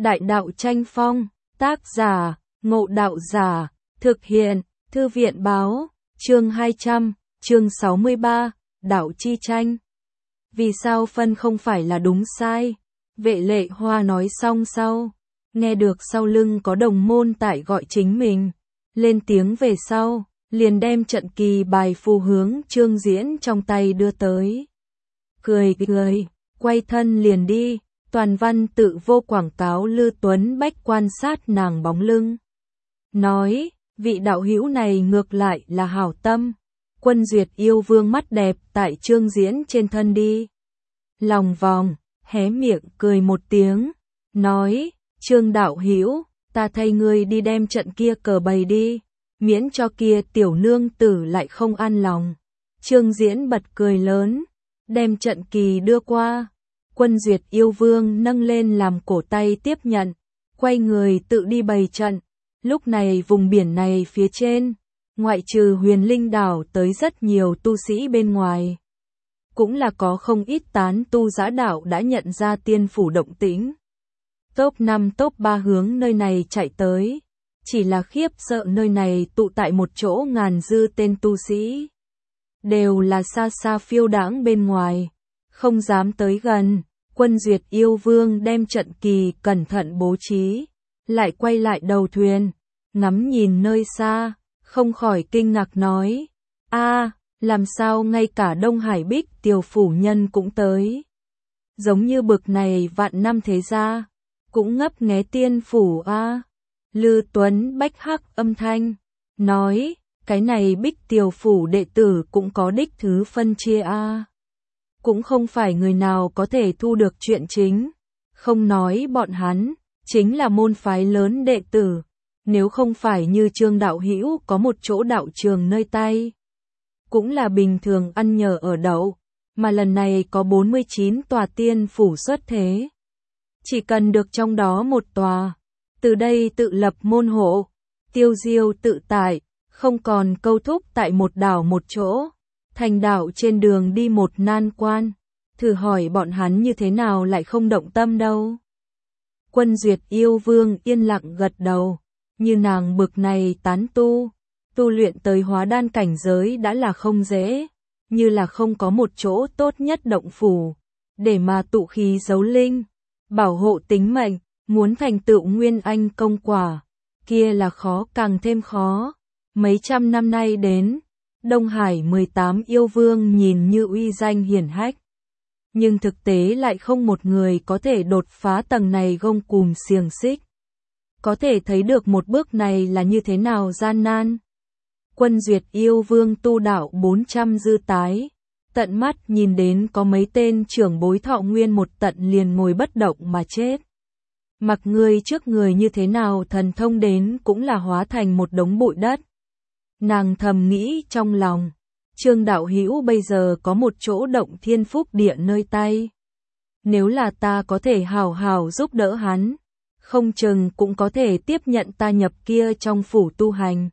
Đại đạo tranh phong, tác giả, Ngộ Đạo Giả, thực hiện, Thư viện báo, chương 200, chương 63, đạo chi tranh. Vì sao phân không phải là đúng sai? Vệ Lệ Hoa nói xong sau, nghe được sau lưng có đồng môn tại gọi chính mình, lên tiếng về sau, liền đem trận kỳ bài phù hướng Trương Diễn trong tay đưa tới. Cười, quay thân liền đi, toàn văn tự vô quảng cáo. Lư Tuấn Bách quan sát nàng bóng lưng, nói, vị đạo hữu này ngược lại là hảo tâm. Quân Duyệt yêu vương mắt đẹp tại Trương Diễn trên thân đi lòng vòng, hé miệng cười một tiếng, nói, Trương đạo hữu, ta thay ngươi đi đem trận kia cờ bày đi, miễn cho kia tiểu nương tử lại không an lòng. Trương Diễn bật cười lớn, đem trận kỳ đưa qua. Quân Duyệt yêu vương nâng lên làm cổ tay tiếp nhận, quay người tự đi bày trận. Lúc này vùng biển này phía trên, ngoại trừ Huyền Linh đảo tới rất nhiều tu sĩ bên ngoài, cũng là có không ít tán tu giã đạo đã nhận ra tiên phủ động tĩnh. Top 5 top 3 hướng nơi này chạy tới, chỉ là khiếp sợ nơi này tụ tại một chỗ ngàn dư tên tu sĩ. Đều là xa xa phiêu đãng bên ngoài, không dám tới gần. Quân Duyệt yêu vương đem trận kỳ cẩn thận bố trí, lại quay lại đầu thuyền, ngắm nhìn nơi xa, không khỏi kinh ngạc nói, làm sao ngay cả Đông Hải Bích tiểu phủ nhân cũng tới. Giống như bực này vạn năm thế gia, cũng ngấp nghé tiên phủ a. Lư Tuấn Bách hắc âm thanh, nói, cái này Bích tiểu phủ đệ tử cũng có đích thứ phân chia a. Cũng không phải người nào có thể thu được chuyện chính, không nói bọn hắn, chính là môn phái lớn đệ tử, nếu không phải như Trương đạo hữu có một chỗ đạo trường nơi tay, cũng là bình thường ăn nhờ ở đậu, mà lần này có 49 tòa tiên phủ xuất thế. Chỉ cần được trong đó một tòa, từ đây tự lập môn hộ, tiêu diêu tự tại, không còn câu thúc tại một đảo một chỗ. Thành đạo trên đường đi một nan quan, thử hỏi bọn hắn như thế nào lại không động tâm đâu. Quân Duyệt yêu vương yên lặng gật đầu, như nàng bực này tán tu luyện tới hóa đan cảnh giới đã là không dễ, như là không có một chỗ tốt nhất động phủ, để mà tụ khí giấu linh, bảo hộ tính mệnh, muốn thành tựu nguyên anh công quả, kia là khó càng thêm khó. Mấy trăm năm nay đến, Đông Hải 18 yêu vương nhìn như uy danh hiển hách, nhưng thực tế lại không một người có thể đột phá tầng này gông cùm xiềng xích. Có thể thấy được một bước này là như thế nào gian nan. Quân Duyệt yêu vương tu đạo 400 dư tái, tận mắt nhìn đến có mấy tên trưởng bối thọ nguyên một tận liền ngồi bất động mà chết. Mặc người trước người như thế nào thần thông đến cũng là hóa thành một đống bụi đất. Nàng thầm nghĩ trong lòng, Trương đạo hữu bây giờ có một chỗ động thiên phúc địa nơi tay. Nếu là ta có thể hào hào giúp đỡ hắn, không chừng cũng có thể tiếp nhận ta nhập kia trong phủ tu hành.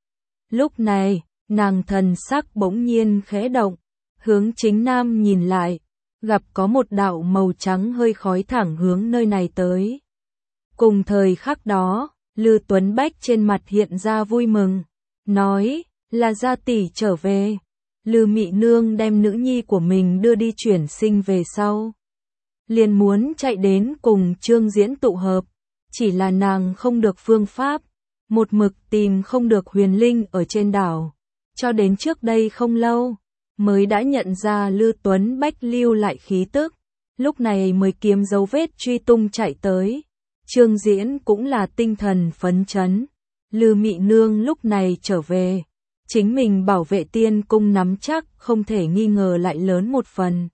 Lúc này, nàng thần sắc bỗng nhiên khẽ động, hướng chính nam nhìn lại, gặp có một đạo màu trắng hơi khói thẳng hướng nơi này tới. Cùng thời khắc đó, Lư Tuấn Bách trên mặt hiện ra vui mừng, nói, là gia tỷ trở về. Lư Mị Nương đem nữ nhi của mình đưa đi chuyển sinh về sau, liền muốn chạy đến cùng Trương Diễn tụ hợp, chỉ là nàng không được phương pháp, một mực tìm không được Huyền Linh ở trên đảo, cho đến trước đây không lâu, mới đã nhận ra Lư Tuấn Bách lưu lại khí tức, lúc này mới kiếm dấu vết truy tung chạy tới. Trương Diễn cũng là tinh thần phấn chấn. Lư Mị Nương lúc này trở về, chính mình bảo vệ tiên cung nắm chắc không thể nghi ngờ lại lớn một phần.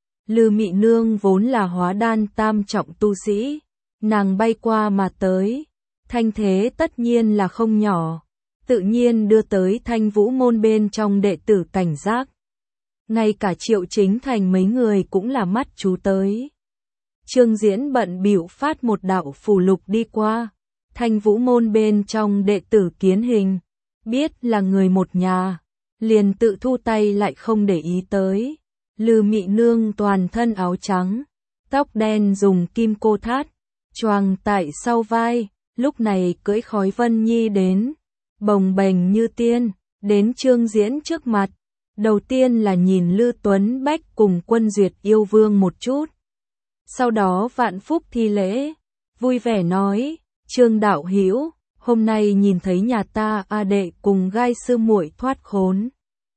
Lư Mị Nương vốn là hóa đan tam trọng tu sĩ, nàng bay qua mà tới, thanh thế tất nhiên là không nhỏ, tự nhiên đưa tới Thanh Vũ môn bên trong đệ tử cảnh giác. Ngay cả Triệu Chính Thành mấy người cũng là mắt chú tới. Trương Diễn bận bịu phát một đạo phù lục đi qua. Thanh Vũ môn bên trong đệ tử kiến hình, biết là người một nhà, liền tự thu tay lại không để ý tới. Lư Mị Nương toàn thân áo trắng, tóc đen dùng kim cô thắt, choàng tại sau vai, lúc này cưỡi khói vân nhi đến, bồng bềnh như tiên, đến Trương Diễn trước mặt. Đầu tiên là nhìn Lư Tuấn Bách cùng Quân Duyệt yêu vương một chút. Sau đó vạn phúc thi lễ, vui vẻ nói, Trương đạo hữu, hôm nay nhìn thấy nhà ta A đệ cùng gai sư muội thoát khốn.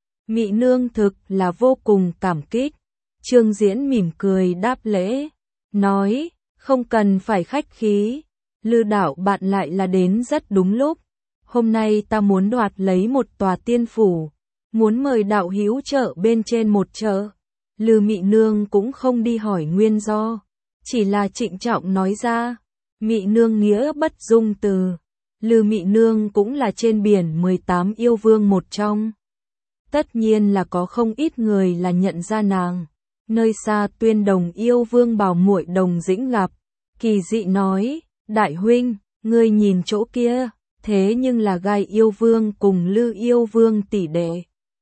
Mị nương thực là vô cùng cảm kích. Trương Diễn mỉm cười đáp lễ, nói, không cần phải khách khí, Lư đạo bạn lại là đến rất đúng lúc. Hôm nay ta muốn đoạt lấy một tòa tiên phủ, muốn mời đạo hữu chợ bên trên một chợ. Lư Mị nương cũng không đi hỏi nguyên do, chỉ là trịnh trọng nói ra, Mị nương nghĩa bất dung từ. Lư Mị nương cũng là trên biển 18 yêu vương một trong. Tất nhiên là có không ít người là nhận ra nàng. Nơi xa Tuyên Đồng yêu vương bảo muội Đồng Dĩnh gặp, kỳ dị nói, đại huynh, ngươi nhìn chỗ kia, thế nhưng là gai yêu vương cùng Lư yêu vương tỷ đệ.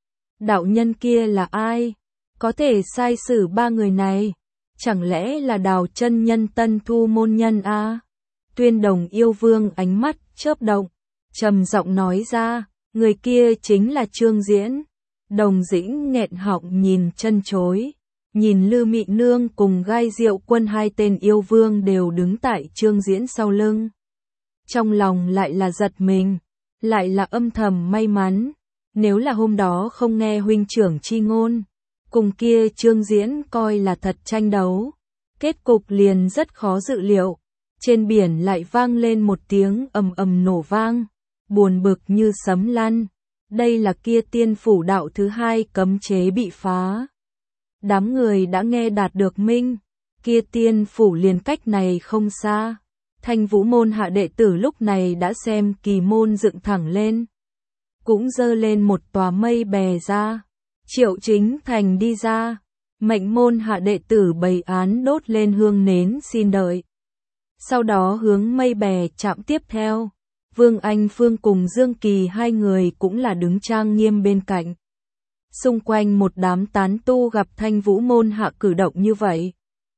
Đạo nhân kia là ai? Có thể sai xử ba người này? Chẳng lẽ là Đào chân nhân Tân Thu môn nhân a? Tuyên Đồng yêu vương ánh mắt chớp động, trầm giọng nói ra, người kia chính là Trương Diễn. Đồng Dĩnh nghẹn họng nhìn chân chối, nhìn Lư Mị nương cùng gai Diệu Quân hai tên yêu vương đều đứng tại Trương Diễn sau lưng. Trong lòng lại là giật mình, lại là âm thầm may mắn, nếu là hôm đó không nghe huynh trưởng chi ngôn, cùng kia Trương Diễn coi là thật tranh đấu, kết cục liền rất khó dự liệu. Trên biển lại vang lên một tiếng ầm ầm nổ vang, buồn bực như sấm lăn. Đây là kia tiên phủ đạo thứ hai cấm chế bị phá. Đám người đã nghe đạt được minh, kia tiên phủ liền cách này không xa. Thanh Vũ môn hạ đệ tử lúc này đã xem kỳ môn dựng thẳng lên, cũng dơ lên một tòa mây bè ra. Triệu Chính Thành đi ra, mệnh môn hạ đệ tử bày án đốt lên hương nến xin đợi. Sau đó hướng mây bè chạm tiếp theo, Vương Anh Phương cùng Dương Kỳ hai người cũng là đứng trang nghiêm bên cạnh. Xung quanh một đám tán tu gặp Thanh Vũ môn hạ cử động như vậy,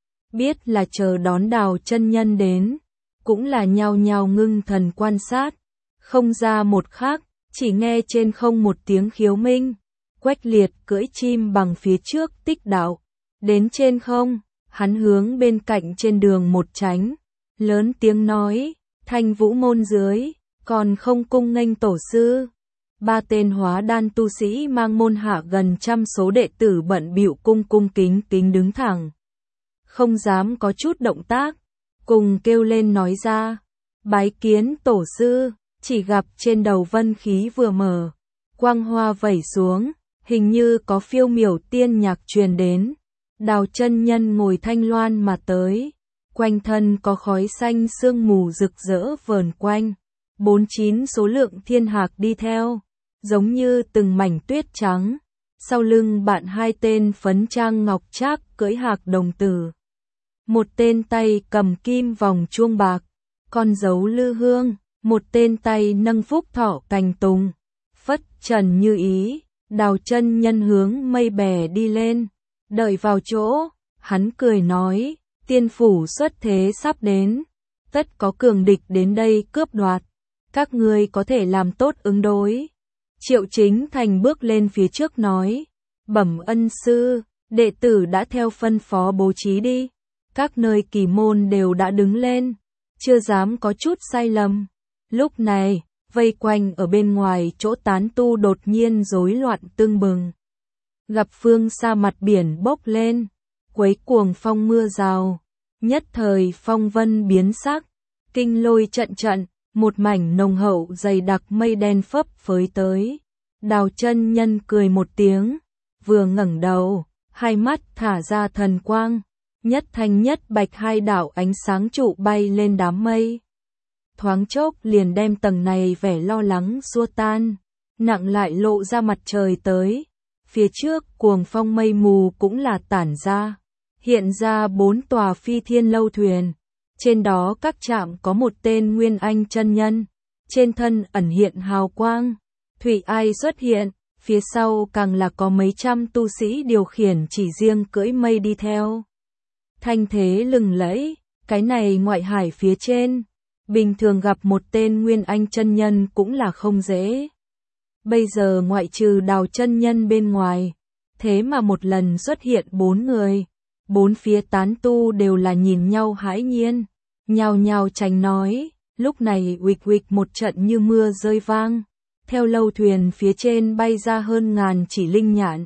biết là chờ đón Đào chân nhân đến, cũng là nhao nhao ngưng thần quan sát. Không ra một khắc, chỉ nghe trên không một tiếng khiếu minh, Quách Liệt cưỡi chim bằng phía trước Tích Đạo, đến trên không, hắn hướng bên cạnh trên đường một tránh, lớn tiếng nói, Thanh Vũ môn dưới, còn không cung nghênh tổ sư. Ba tên hóa đan tu sĩ mang môn hạ gần trăm số đệ tử bận bịu cung kính kính đứng thẳng, không dám có chút động tác, cùng kêu lên nói ra, bái kiến tổ sư. Chỉ gặp trên đầu vân khí vừa mở, quang hoa vẩy xuống, hình như có phiêu miểu tiên nhạc truyền đến. Đào chân nhân ngồi thanh loan mà tới, quanh thân có khói xanh sương mù rực rỡ vờn quanh, 49 số lượng thiên hạc đi theo, giống như từng mảnh tuyết trắng. Sau lưng bạn hai tên phấn trang ngọc trác cưỡi hạc đồng tử, một tên tay cầm kim vòng chuông bạc, con dấu lư hương, một tên tay nâng phúc thọ cành tùng, phất trần như ý. Đào chân nhân hướng mây bè đi lên, đợi vào chỗ, hắn cười nói, tiên phủ xuất thế sắp đến, tất có cường địch đến đây cướp đoạt, các ngươi có thể làm tốt ứng đối. Triệu Chính Thành bước lên phía trước nói, bẩm ân sư, đệ tử đã theo phân phó bố trí đi, các nơi kỳ môn đều đã đứng lên, chưa dám có chút sai lầm. Lúc này, vây quanh ở bên ngoài chỗ tán tu đột nhiên rối loạn tưng bừng. Gặp phương xa mặt biển bốc lên, quấy cuồng phong mưa rào, nhất thời phong vân biến sắc, kinh lôi trận trận, một mảnh nồng hậu dày đặc mây đen phấp phới tới. Đào chân nhân cười một tiếng, vừa ngẩng đầu, hai mắt thả ra thần quang, nhất thanh nhất bạch hai đạo ánh sáng trụ bay lên đám mây. Thoáng chốc liền đem tầng này vẻ lo lắng xua tan, nặng lại lộ ra mặt trời tới. Phía trước cuồng phong mây mù cũng là tản ra, hiện ra 4 tòa phi thiên lâu thuyền. Trên đó các trạm có một tên Nguyên Anh chân nhân, trên thân ẩn hiện hào quang, thủy ai xuất hiện, phía sau càng là có mấy trăm tu sĩ điều khiển chỉ riêng cưỡi mây đi theo. Thanh thế lừng lẫy, Cái này ngoại hải phía trên, bình thường gặp một tên Nguyên Anh chân nhân cũng là không dễ. Bây giờ ngoại trừ Đào chân nhân bên ngoài, thế mà một lần xuất hiện 4 người, 4 phía tán tu đều là nhìn nhau hãi nhiên, nhao nhao tránh nói, lúc này uịch uịch một trận như mưa rơi vang, theo lâu thuyền phía trên bay ra hơn ngàn chỉ linh nhạn.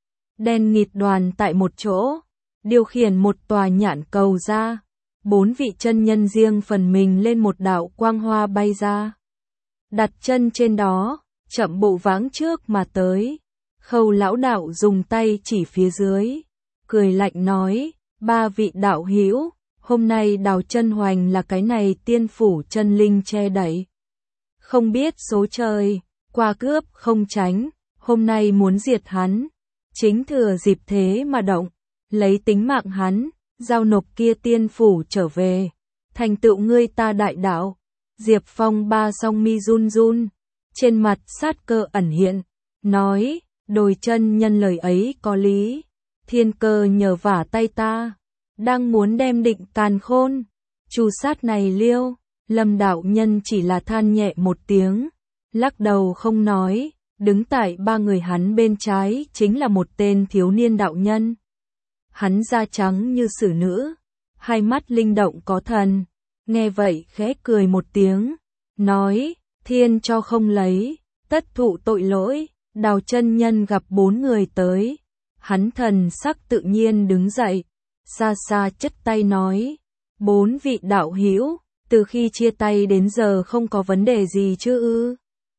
Đen nghịt đoàn tại một chỗ, điều khiển một tòa nhạn cầu ra, 4 vị chân nhân riêng phần mình lên một đạo quang hoa bay ra. Đặt chân trên đó, chậm bộ váng trước mà tới. Khâu lão đạo dùng tay chỉ phía dưới, cười lạnh nói, 3 vị đạo hữu, hôm nay Đào chân hoành là cái này tiên phủ chân linh che đậy. Không biết số trời, qua cướp không tránh, hôm nay muốn diệt hắn, chính thừa dịp thế mà động, lấy tính mạng hắn, giao nộp kia tiên phủ trở về, thành tựu ngươi ta đại đạo. Diệp Phong ba song mi run run, trên mặt sát cơ ẩn hiện, nói, Đồi chân nhân lời ấy có lý, thiên cơ nhờ vả tay ta, đang muốn đem Định Càn Khôn, chu sát này liêu. Lâm đạo nhân chỉ là than nhẹ một tiếng, lắc đầu không nói, đứng tại 3 người hắn bên trái chính là một tên thiếu niên đạo nhân. Hắn da trắng như sử nữ, hai mắt linh động có thần, nghe vậy khẽ cười một tiếng, nói, thiên cho không lấy, tất thụ tội lỗi. Đào chân nhân gặp 4 người tới, hắn thần sắc tự nhiên đứng dậy, xa xa chất tay nói, 4 vị đạo hữu, từ khi chia tay đến giờ không có vấn đề gì chứ ư?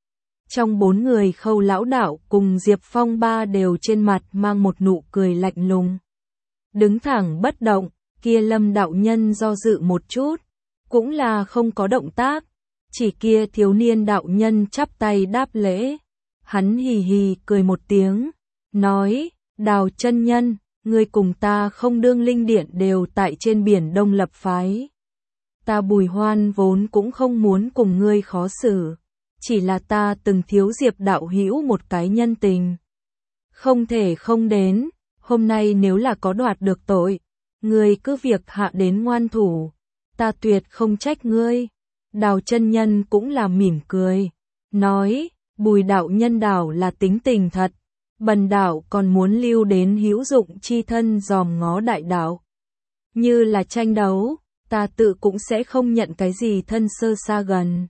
Trong 4 người Khâu lão đạo cùng Diệp Phong ba đều trên mặt mang một nụ cười lạnh lùng. Đứng thẳng bất động, kia Lâm đạo nhân do dự một chút, cũng là không có động tác, chỉ kia thiếu niên đạo nhân chắp tay đáp lễ. Hắn hì hì cười một tiếng, nói, Đào chân nhân, ngươi cùng ta không đương linh điện đều tại trên biển Đông lập phái. Ta Bùi Hoan vốn cũng không muốn cùng ngươi khó xử, chỉ là ta từng thiếu Diệp đạo hữu một cái nhân tình. Không thể không đến, hôm nay nếu là có đoạt được tội, ngươi cứ việc hạ đến ngoan thủ, ta tuyệt không trách ngươi. Đào chân nhân cũng là mỉm cười, nói, Bùi đạo nhân đảo là tính tình thật, bần đạo còn muốn lưu đến hữu dụng chi thân dòm ngó đại đạo. Như là tranh đấu, ta tự cũng sẽ không nhận cái gì thân sơ xa gần.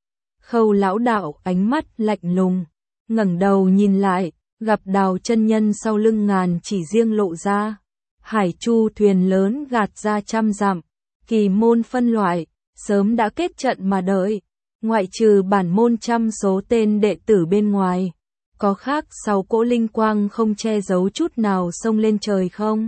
Khâu lão đạo ánh mắt lạnh lùng, ngẩng đầu nhìn lại, gặp Đào chân nhân sau lưng ngàn chỉ riêng lộ ra. Hải chu thuyền lớn gạt ra 100 dặm, kỳ môn phân loại, sớm đã kết trận mà đợi. Ngoại trừ bản môn 100 số tên đệ tử bên ngoài, có khác 6 cỗ linh quang không che giấu chút nào xông lên trời không?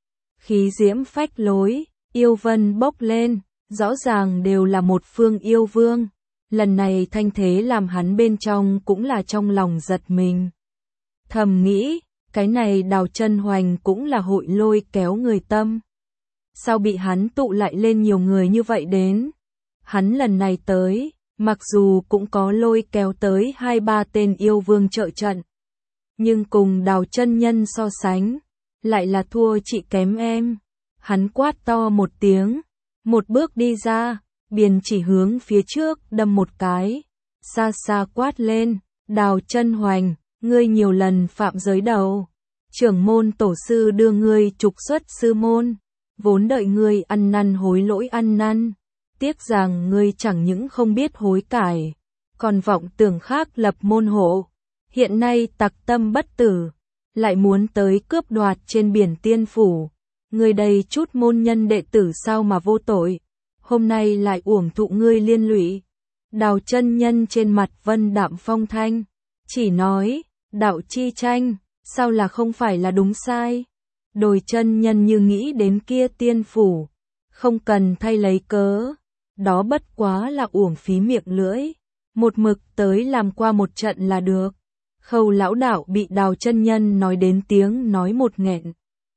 Khí diễm phách lối, yêu vân bốc lên, rõ ràng đều là một phương yêu vương. Lần này thanh thế làm hắn bên trong cũng là trong lòng giật mình. Thầm nghĩ, cái này Đào chân hoành cũng là hội lôi kéo người tâm. Sao bị hắn tụ lại lên nhiều người như vậy đến? Hắn lần này tới, mặc dù cũng có lôi kéo tới 2-3 tên yêu vương trợ trận, nhưng cùng Đào chân nhân so sánh, lại là thua chị kém em. Hắn quát to một tiếng, một bước đi ra, biển chỉ hướng phía trước đâm một cái, xa xa quát lên, Đào chân hoành, ngươi nhiều lần phạm giới đầu, trưởng môn tổ sư đưa ngươi trục xuất sư môn, vốn đợi ngươi ăn năn hối lỗi ăn năn. Tiếc rằng ngươi chẳng những không biết hối cải, còn vọng tưởng khác lập môn hộ. Hiện nay tặc tâm bất tử, lại muốn tới cướp đoạt trên biển tiên phủ. Ngươi đây chút môn nhân đệ tử sao mà vô tội, hôm nay lại uổng thụ ngươi liên lụy. Đào chân nhân trên mặt vân đạm phong thanh, chỉ nói, đạo chi tranh, sao là không phải là đúng sai. Đồi chân nhân như nghĩ đến kia tiên phủ, không cần thay lấy cớ. Đó bất quá là uổng phí miệng lưỡi, một mực tới làm qua một trận là được. Khâu lão đạo bị Đào chân nhân nói đến tiếng nói một nghẹn.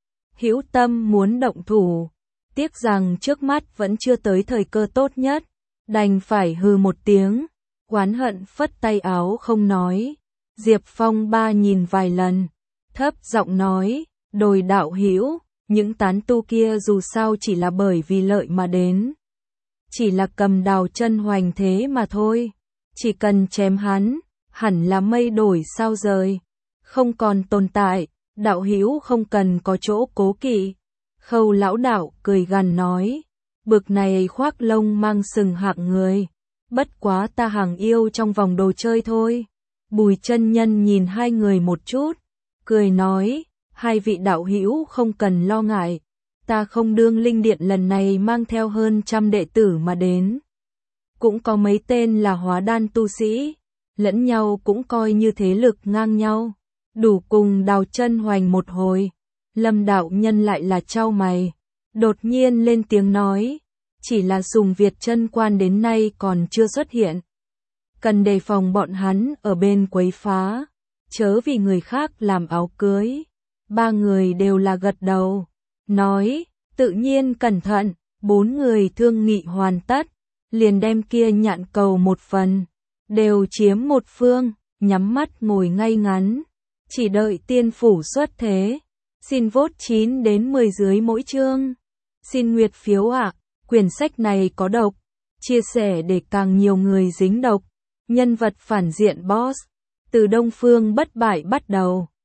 Hữu tâm muốn động thủ, tiếc rằng trước mắt vẫn chưa tới thời cơ tốt nhất, đành phải hừ một tiếng, oán hận phất tay áo không nói. Diệp Phong ba nhìn vài lần, thấp giọng nói, Đồi đạo hữu, Những tán tu kia dù sao chỉ là bởi vì lợi mà đến. Chỉ là cầm đào chân hoành thế mà thôi. Chỉ cần chém hắn, hẳn là mây đổi sao rời. Không còn tồn tại, đạo hữu không cần có chỗ cố kỵ. Khâu lão đạo cười gằn nói. Bực này khoác lông mang sừng hạng người. Bất quá ta hàng yêu trong vòng đồ chơi thôi. Bùi chân nhân nhìn hai người một chút, cười nói, hai vị đạo hữu không cần lo ngại, ta không đương linh điện lần này mang theo hơn 100 đệ tử mà đến. Cũng có mấy tên là hóa đan tu sĩ, lẫn nhau cũng coi như thế lực ngang nhau, đủ cùng đào chân hoành một hồi. Lâm đạo nhân lại là chau mày, đột nhiên lên tiếng nói, chỉ là Sùng Việt chân quan đến nay còn chưa xuất hiện. Cần đề phòng bọn hắn ở bên quấy phá, chớ vì người khác làm áo cưới. Ba người đều là gật đầu, nói, tự nhiên cẩn thận. Bốn người thương nghị hoàn tất, liền đem kia nhạn cầu một phần, đều chiếm một phương, nhắm mắt ngồi ngay ngắn, chỉ đợi tiên phủ xuất thế. Xin vote 9 đến 10 dưới mỗi chương. Xin nguyệt phiếu ạ, quyển sách này có độc, chia sẻ để càng nhiều người dính độc. Nhân vật phản diện boss, từ Đông Phương bất bại bắt đầu.